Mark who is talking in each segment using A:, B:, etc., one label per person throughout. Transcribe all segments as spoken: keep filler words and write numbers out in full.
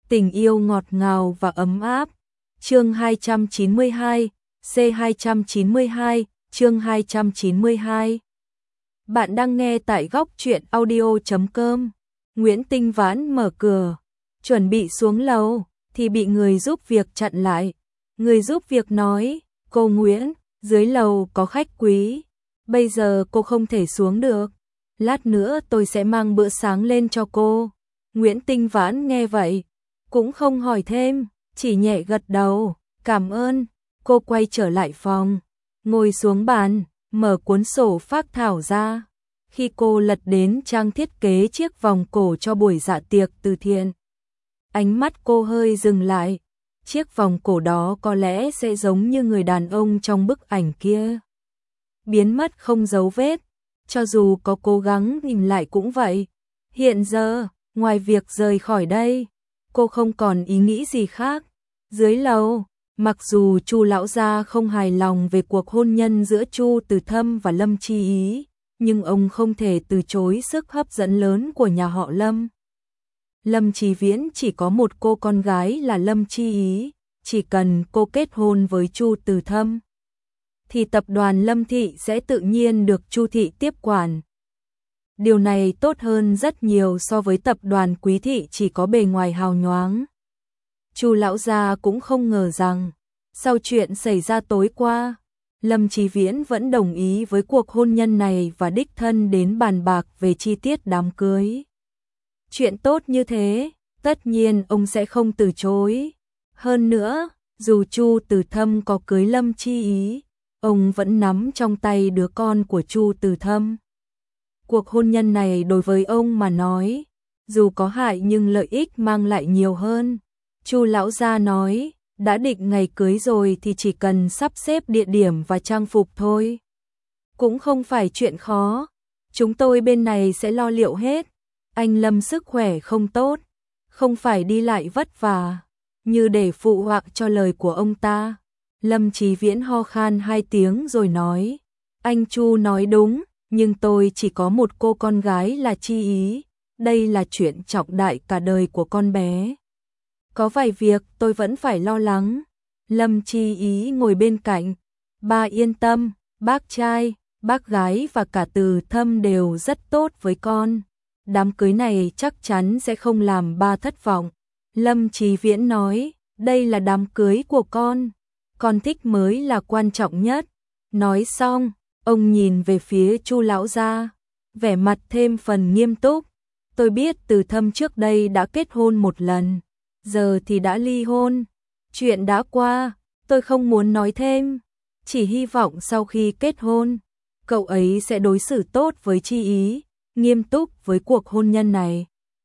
A: Tình yêu ngọt ngào và ấm áp. Chương hai trăm chín mươi hai, C hai trăm chín mươi hai, chương hai trăm chín mươi hai. Bạn đang nghe tại góc truyện audio chấm com. Nguyễn Tinh Vãn mở cửa, chuẩn bị xuống lầu thì bị người giúp việc chặn lại. Người giúp việc nói: "Cô Nguyễn, dưới lầu có khách quý, bây giờ cô không thể xuống được. Lát nữa tôi sẽ mang bữa sáng lên cho cô." Nguyễn Tinh Vãn nghe vậy, cũng không hỏi thêm, chỉ nhẹ gật đầu, "Cảm ơn." Cô quay trở lại phòng, ngồi xuống bàn, mở cuốn sổ phác thảo ra. Khi cô lật đến trang thiết kế chiếc vòng cổ cho buổi dạ tiệc từ thiện, ánh mắt cô hơi dừng lại. Chiếc vòng cổ đó có lẽ sẽ giống như người đàn ông trong bức ảnh kia, biến mất không dấu vết, cho dù có cố gắng tìm lại cũng vậy. Hiện giờ, ngoài việc rời khỏi đây, cô không còn ý nghĩ gì khác. Dưới lầu, mặc dù Chu lão gia không hài lòng về cuộc hôn nhân giữa Chu Từ Thâm và Lâm Chi Ý, nhưng ông không thể từ chối sức hấp dẫn lớn của nhà họ Lâm. Lâm Chí Viễn chỉ có một cô con gái là Lâm Chi Ý, chỉ cần cô kết hôn với Chu Từ Thâm thì tập đoàn Lâm Thị sẽ tự nhiên được Chu Thị tiếp quản. Điều này tốt hơn rất nhiều so với tập đoàn Quý Thị chỉ có bề ngoài hào nhoáng. Chu lão gia cũng không ngờ rằng, sau chuyện xảy ra tối qua, Lâm Chí Viễn vẫn đồng ý với cuộc hôn nhân này và đích thân đến bàn bạc về chi tiết đám cưới. Chuyện tốt như thế, tất nhiên ông sẽ không từ chối. Hơn nữa, dù Chu Từ Thâm có cưới Lâm Chi Ý, ông vẫn nắm trong tay đứa con của Chu Từ Thâm. Cuộc hôn nhân này đối với ông mà nói, dù có hại nhưng lợi ích mang lại nhiều hơn. Chu lão gia nói, đã định ngày cưới rồi thì chỉ cần sắp xếp địa điểm và trang phục thôi. Cũng không phải chuyện khó, chúng tôi bên này sẽ lo liệu hết. Anh Lâm sức khỏe không tốt, không phải đi lại vất vả, như để phụ họa cho lời của ông ta. Lâm Chí Viễn ho khan hai tiếng rồi nói, anh Chu nói đúng, nhưng tôi chỉ có một cô con gái là Chi Ý, đây là chuyện trọng đại cả đời của con bé. Có vài việc tôi vẫn phải lo lắng. Lâm Chi Ý ngồi bên cạnh, ba yên tâm, bác trai, bác gái và cả Từ Thâm đều rất tốt với con. Đám cưới này chắc chắn sẽ không làm ba thất vọng. Lâm Chí Viễn nói, đây là đám cưới của con, con thích mới là quan trọng nhất. Nói xong, ông nhìn về phía Chu lão gia, vẻ mặt thêm phần nghiêm túc. Tôi biết Từ Thâm trước đây đã kết hôn một lần, giờ thì đã ly hôn. Chuyện đã qua, tôi không muốn nói thêm, chỉ hy vọng sau khi kết hôn, cậu ấy sẽ đối xử tốt với Chi Ý, nghiêm túc với cuộc hôn nhân này.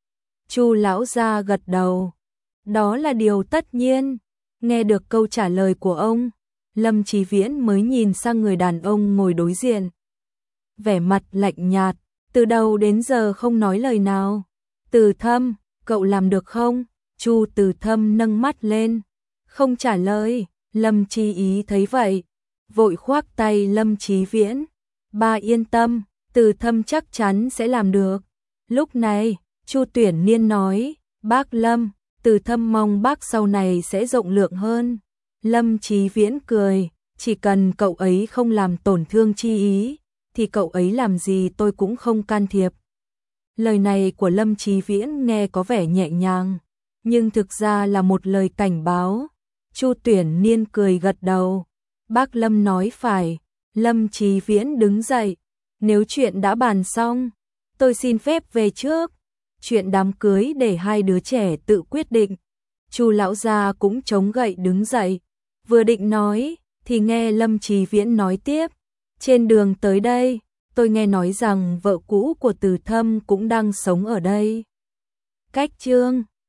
A: Chu lão gia gật đầu, đó là điều tất nhiên. Nghe được câu trả lời của ông, Lâm Chí Viễn mới nhìn sang người đàn ông ngồi đối diện. Vẻ mặt lạnh nhạt, từ đầu đến giờ không nói lời nào. Từ Thâm, cậu làm được không? Chu Từ Thâm nâng mắt lên, không trả lời. Lâm Chi Ý thấy vậy, vội khoác tay Lâm Chí Viễn, ba yên tâm, Từ Thâm chắc chắn sẽ làm được. Lúc này, Chu Tuyển Niên nói, bác Lâm, Từ Thâm mong bác sau này sẽ rộng lượng hơn. Lâm Chí Viễn cười, chỉ cần cậu ấy không làm tổn thương Chi Ý, thì cậu ấy làm gì tôi cũng không can thiệp. Lời này của Lâm Chí Viễn nghe có vẻ nhẹ nhàng, nhưng thực ra là một lời cảnh báo. Chu Tuyển Niên cười gật đầu, bác Lâm nói phải. Lâm Chí Viễn đứng dậy, nếu chuyện đã bàn xong, tôi xin phép về trước. Chuyện đám cưới để hai đứa trẻ tự quyết định. Chu lão gia cũng chống gậy đứng dậy, vừa định nói thì nghe Lâm Chí Viễn nói tiếp, trên đường tới đây, tôi nghe nói rằng vợ cũ của Từ Thâm cũng đang sống ở đây. Cách chương